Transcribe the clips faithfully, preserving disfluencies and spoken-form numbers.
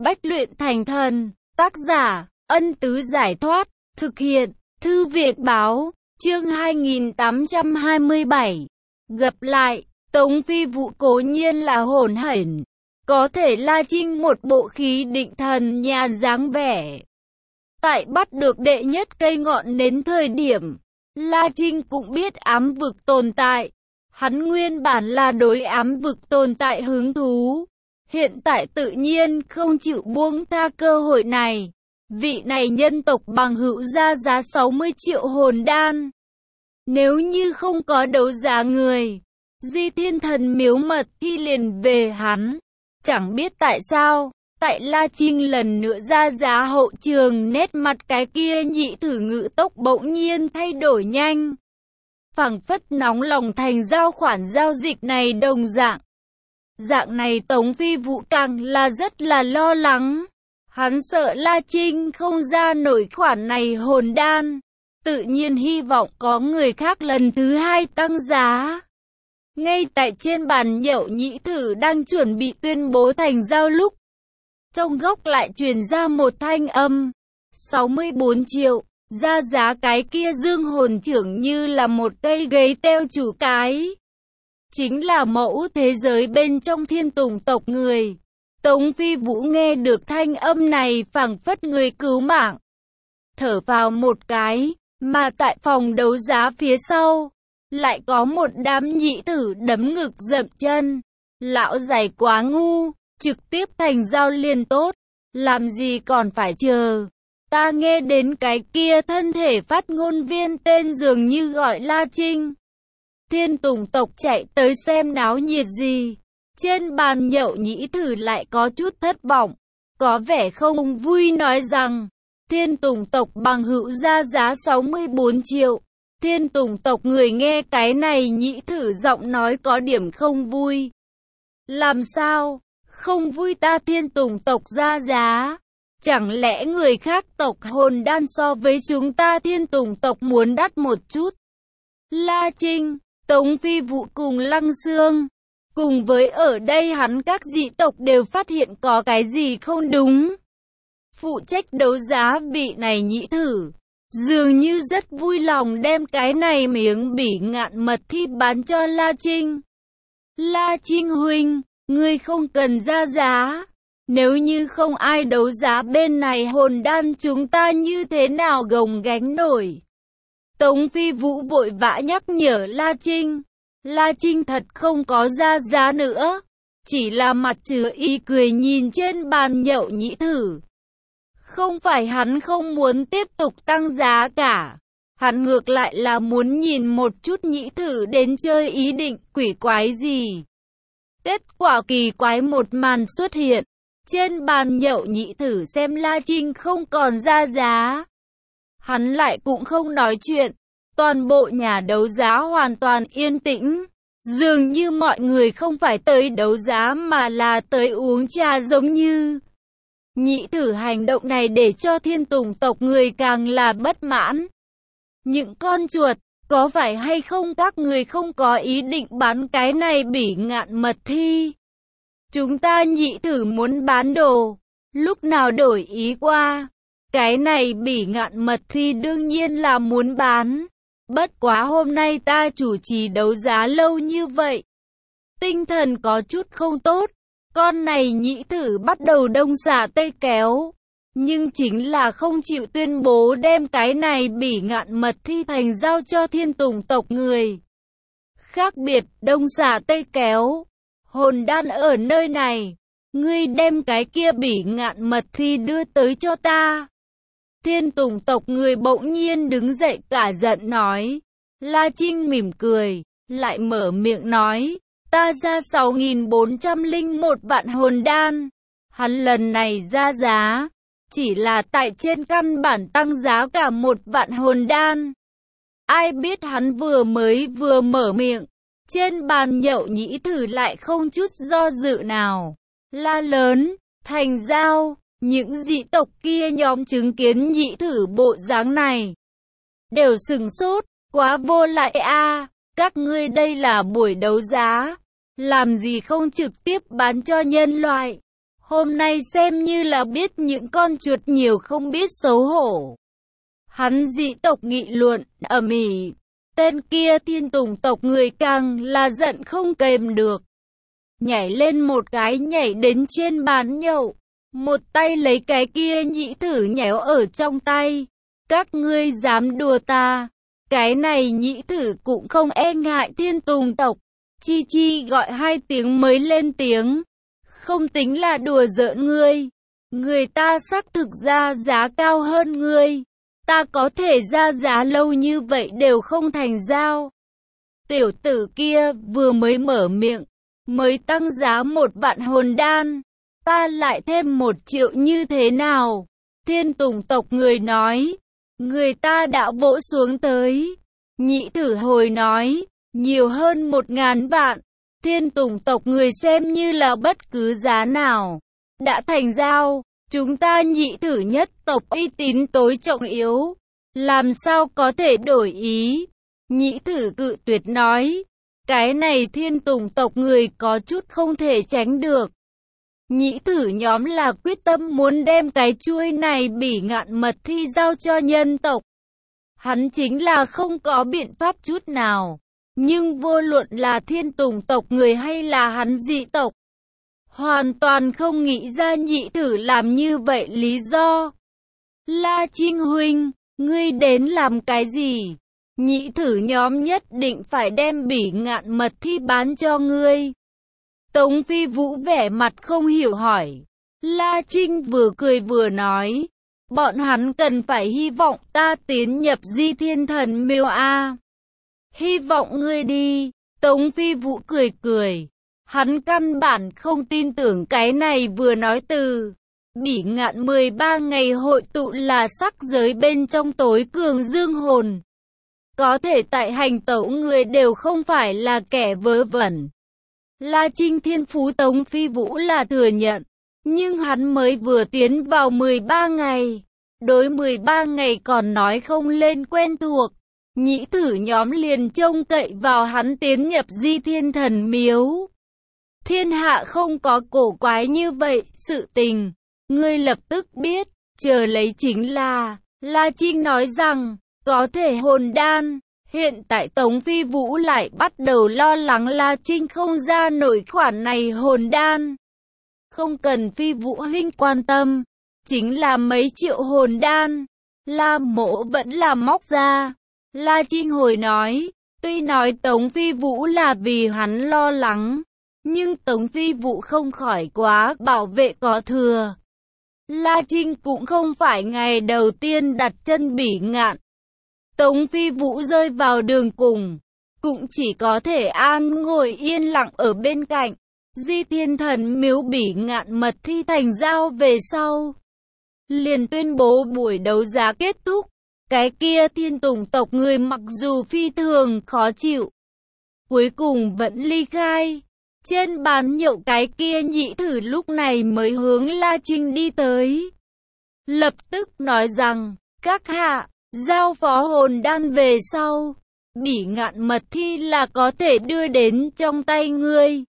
Bách luyện thành thần, tác giả, Ân Tứ Giải Thoát, thực hiện, Thư Viện Báo, chương hai nghìn tám trăm hai mươi bảy. Gặp lại, Tống Phi Vũ cố nhiên là hổn hển, có thể La Trinh một bộ khí định thần nhàn dáng vẻ. Tại bắt được đệ nhất cây ngọn nến thời điểm, La Trinh cũng biết ám vực tồn tại. Hắn nguyên bản là đối ám vực tồn tại hứng thú, hiện tại tự nhiên không chịu buông tha cơ hội này. Vị này nhân tộc bằng hữu ra giá sáu mươi triệu hồn đan. Nếu như không có đấu giá người, Di Thiên Thần miếu mật thì liền về hắn. Chẳng biết tại sao, tại La Trinh lần nữa ra giá hậu trường, nét mặt cái kia nhị thử ngự tốc bỗng nhiên thay đổi nhanh. Phảng phất nóng lòng thành giao khoản giao dịch này đồng dạng. Dạng này Tống Phi Vũ càng là rất là lo lắng. Hắn sợ La Trinh không ra nổi khoản này hồn đan. Tự nhiên hy vọng có người khác lần thứ hai tăng giá. Ngay tại trên bàn nhậu nhị thử đang chuẩn bị tuyên bố thành giao lúc, trong góc lại truyền ra một thanh âm. sáu mươi bốn triệu. Ra giá cái kia dương hồn trưởng như là một cây ghế teo chủ cái. Chính là mẫu thế giới bên trong Thiên Tùng tộc người. Tống Phi Vũ nghe được thanh âm này phảng phất người cứu mạng. Thở vào một cái, mà tại phòng đấu giá phía sau, lại có một đám nhị tử đấm ngực dậm chân. Lão giày quá ngu, trực tiếp thành giao liền tốt, làm gì còn phải chờ. Ta nghe đến cái kia thân thể phát ngôn viên tên dường như gọi La Trinh. Thiên Tùng tộc chạy tới xem náo nhiệt gì. Trên bàn nhậu nhĩ thử lại có chút thất vọng, có vẻ không vui nói rằng, Thiên Tùng tộc bằng hữu ra giá sáu mươi bốn triệu. Thiên Tùng tộc người nghe cái này nhĩ thử giọng nói có điểm không vui. Làm sao? Không vui ta Thiên Tùng tộc ra giá? Chẳng lẽ người khác tộc hồn đan so với chúng ta Thiên Tùng tộc muốn đắt một chút? La Trinh, Tống Phi Vũ cùng Lăng Xương, cùng với ở đây hắn các dị tộc đều phát hiện có cái gì không đúng. Phụ trách đấu giá vị này nhĩ thử, dường như rất vui lòng đem cái này miếng bỉ ngạn mật thi bán cho La Trinh. La Trinh huynh, ngươi không cần ra giá. Nếu như không ai đấu giá bên này hồn đan chúng ta như thế nào gồng gánh nổi? Tống Phi Vũ vội vã nhắc nhở La Trinh. La Trinh thật không có ra giá nữa, chỉ là mặt chứa ý cười nhìn trên bàn nhậu nhĩ thử. Không phải hắn không muốn tiếp tục tăng giá cả, hắn ngược lại là muốn nhìn một chút nhĩ thử đến chơi ý định quỷ quái gì. Kết quả kỳ quái một màn xuất hiện. Trên bàn nhậu nhị thử xem La Trinh không còn ra giá. Hắn lại cũng không nói chuyện. Toàn bộ nhà đấu giá hoàn toàn yên tĩnh. Dường như mọi người không phải tới đấu giá mà là tới uống trà giống như. Nhị thử hành động này để cho Thiên Tùng tộc người càng là bất mãn. Những con chuột, có phải hay không các người không có ý định bán cái này bỉ ngạn mật thi? Chúng ta nhị thử muốn bán đồ, lúc nào đổi ý qua. Cái này bỉ ngạn mật thi đương nhiên là muốn bán. Bất quá hôm nay ta chủ trì đấu giá lâu như vậy, tinh thần có chút không tốt. Con này nhị thử bắt đầu đông xả tây kéo, nhưng chính là không chịu tuyên bố đem cái này bỉ ngạn mật thi thành giao cho Thiên Tùng tộc người. Khác biệt đông xả tây kéo. Hồn đan ở nơi này, ngươi đem cái kia bỉ ngạn mật thi đưa tới cho ta. Thiên Tùng tộc người bỗng nhiên đứng dậy cả giận nói. La Trinh mỉm cười, lại mở miệng nói, ta ra sáu nghìn bốn trăm lẻ một vạn hồn đan. Hắn lần này ra giá, chỉ là tại trên căn bản tăng giá cả một vạn hồn đan. Ai biết hắn vừa mới vừa mở miệng, trên bàn nhậu nhĩ thử lại không chút do dự nào. La lớn, thành giao, những dị tộc kia nhóm chứng kiến nhĩ thử bộ dáng này. Đều sừng sốt, quá vô lại a, các ngươi đây là buổi đấu giá. Làm gì không trực tiếp bán cho nhân loại. hôm nay xem như là biết những con chuột nhiều không biết xấu hổ. Hắn dị tộc nghị luận, ầm ĩ. Tên kia thiên tùng tộc người càng là giận không kềm được. Nhảy lên một cái nhảy đến trên bàn nhậu. Một tay lấy cái kia nhĩ thử nhéo ở trong tay. Các ngươi dám đùa ta. Cái này nhĩ thử cũng không e ngại thiên tùng tộc. Chi chi gọi hai tiếng mới lên tiếng. Không tính là đùa giỡn ngươi. Người ta xác thực ra giá cao hơn ngươi. Ta có thể ra giá lâu như vậy đều không thành giao. Tiểu tử kia vừa mới mở miệng. Mới tăng giá một vạn hồn đan. Ta lại thêm một triệu như thế nào? Thiên tùng tộc người nói. Người ta đã vỗ xuống tới. Nhĩ thử hồi nói. Nhiều hơn một ngàn vạn. Thiên tùng tộc người xem như là bất cứ giá nào. Đã thành giao. Chúng ta nhĩ thử nhất tộc uy tín tối trọng yếu. Làm sao có thể đổi ý? Nhĩ thử cự tuyệt nói. Cái này thiên tùng tộc người có chút không thể tránh được. Nhĩ thử nhóm là quyết tâm muốn đem cái chuôi này bỉ ngạn mật thi giao cho nhân tộc. Hắn chính là không có biện pháp chút nào. Nhưng vô luận là thiên tùng tộc người hay là hắn dị tộc, hoàn toàn không nghĩ ra nhĩ thử làm như vậy lý do. La Trinh huynh, ngươi đến làm cái gì? Nhĩ thử nhóm nhất định phải đem bỉ ngạn mật thi bán cho ngươi. Tống Phi Vũ vẻ mặt không hiểu hỏi. La Trinh vừa cười vừa nói. Bọn hắn cần phải hy vọng ta tiến nhập Di Thiên Thần Miếu a. Hy vọng ngươi đi. Tống Phi Vũ cười cười. Hắn căn bản không tin tưởng cái này vừa nói từ. Bỉ ngạn mười ba ngày hội tụ là sắc giới bên trong tối cường dương hồn. Có thể tại hành tẩu người đều không phải là kẻ vớ vẩn. La Trinh thiên phú Tống Phi Vũ là thừa nhận. Nhưng hắn mới vừa tiến vào mười ba ngày. Đối mười ba ngày còn nói không lên quen thuộc. Nhĩ thử nhóm liền trông cậy vào hắn tiến nhập Di Thiên Thần Miếu. Thiên hạ không có cổ quái như vậy, sự tình. Ngươi lập tức biết, chờ lấy chính là, La Trinh nói rằng, có thể hồn đan. Hiện tại Tống Phi Vũ lại bắt đầu lo lắng La Trinh không ra nổi khoản này hồn đan. Không cần Phi Vũ huynh quan tâm, chính là mấy triệu hồn đan. La Mộ vẫn là móc ra. La Trinh hồi nói, tuy nói Tống Phi Vũ là vì hắn lo lắng, nhưng Tống Phi Vũ không khỏi quá bảo vệ có thừa. La Trinh cũng không phải ngày đầu tiên đặt chân bỉ ngạn. Tống Phi Vũ rơi vào đường cùng, cũng chỉ có thể an ngồi yên lặng ở bên cạnh. Di Thiên Thần Miếu bỉ ngạn mật thi thành giao về sau, liền tuyên bố buổi đấu giá kết thúc. Cái kia thiên tùng tộc người mặc dù phi thường khó chịu, cuối cùng vẫn ly khai. Trên bàn nhậu cái kia nhĩ thử lúc này mới hướng La Trinh đi tới. Lập tức nói rằng, các hạ, giao phó hồn đan về sau, bỉ ngạn mật thi là có thể đưa đến trong tay ngươi.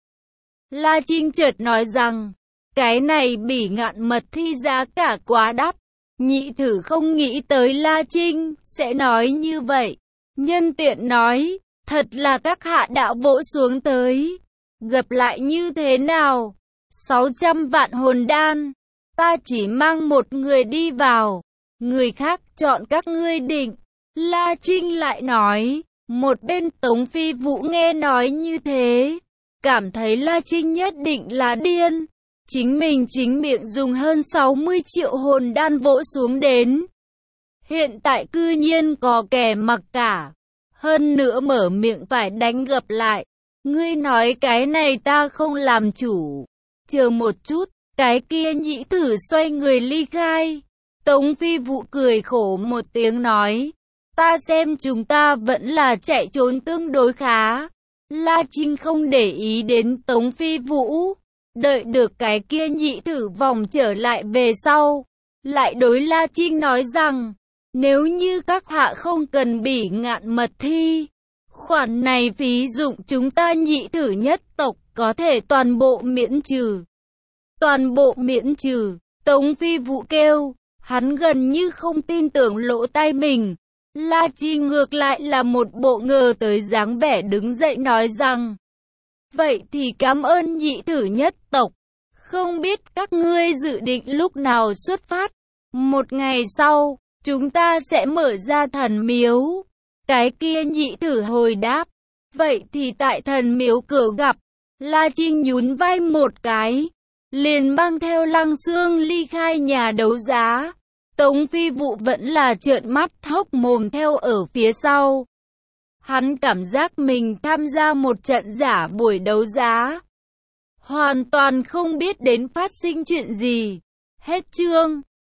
La Trinh chợt nói rằng, cái này bỉ ngạn mật thi giá cả quá đắt. Nhĩ thử không nghĩ tới La Trinh sẽ nói như vậy. Nhân tiện nói, thật là các hạ đã vỗ xuống tới. Gặp lại như thế nào? sáu trăm vạn hồn đan. Ta chỉ mang một người đi vào. Người khác chọn các ngươi định. La Trinh lại nói. Một bên Tống Phi Vũ nghe nói như thế, cảm thấy La Trinh nhất định là điên. Chính mình chính miệng dùng hơn sáu mươi triệu hồn đan vỗ xuống đến. Hiện tại cư nhiên có kẻ mặc cả. Hơn nữa mở miệng phải đánh gập lại. Ngươi nói cái này ta không làm chủ. Chờ một chút, cái kia nhĩ thử xoay người ly khai. Tống Phi Vũ cười khổ một tiếng nói. Ta xem chúng ta vẫn là chạy trốn tương đối khá. La Trinh không để ý đến Tống Phi Vũ. Đợi được cái kia nhĩ thử vòng trở lại về sau. Lại đối La Trinh nói rằng, nếu như các hạ không cần bỉ ngạn mật thi, khoản này phí dụng chúng ta nhĩ thử nhất tộc có thể toàn bộ miễn trừ. toàn bộ miễn trừ. Tống Phi Vũ kêu, hắn gần như không tin tưởng lỗ tai mình. La Chi ngược lại là một bộ ngờ tới dáng vẻ đứng dậy nói rằng, vậy thì cảm ơn nhị thử nhất tộc. Không biết các ngươi dự định lúc nào xuất phát. Một ngày sau, chúng ta sẽ mở ra thần miếu. Cái kia nhị thử hồi đáp, vậy thì tại thần miếu cửa gặp. La Chi nhún vai một cái, liền mang theo Lăng Xương ly khai nhà đấu giá. Tống Phi Vũ vẫn là trợn mắt hốc mồm theo ở phía sau. Hắn cảm giác mình tham gia một trận giả buổi đấu giá, hoàn toàn không biết đến phát sinh chuyện gì. Hết chương.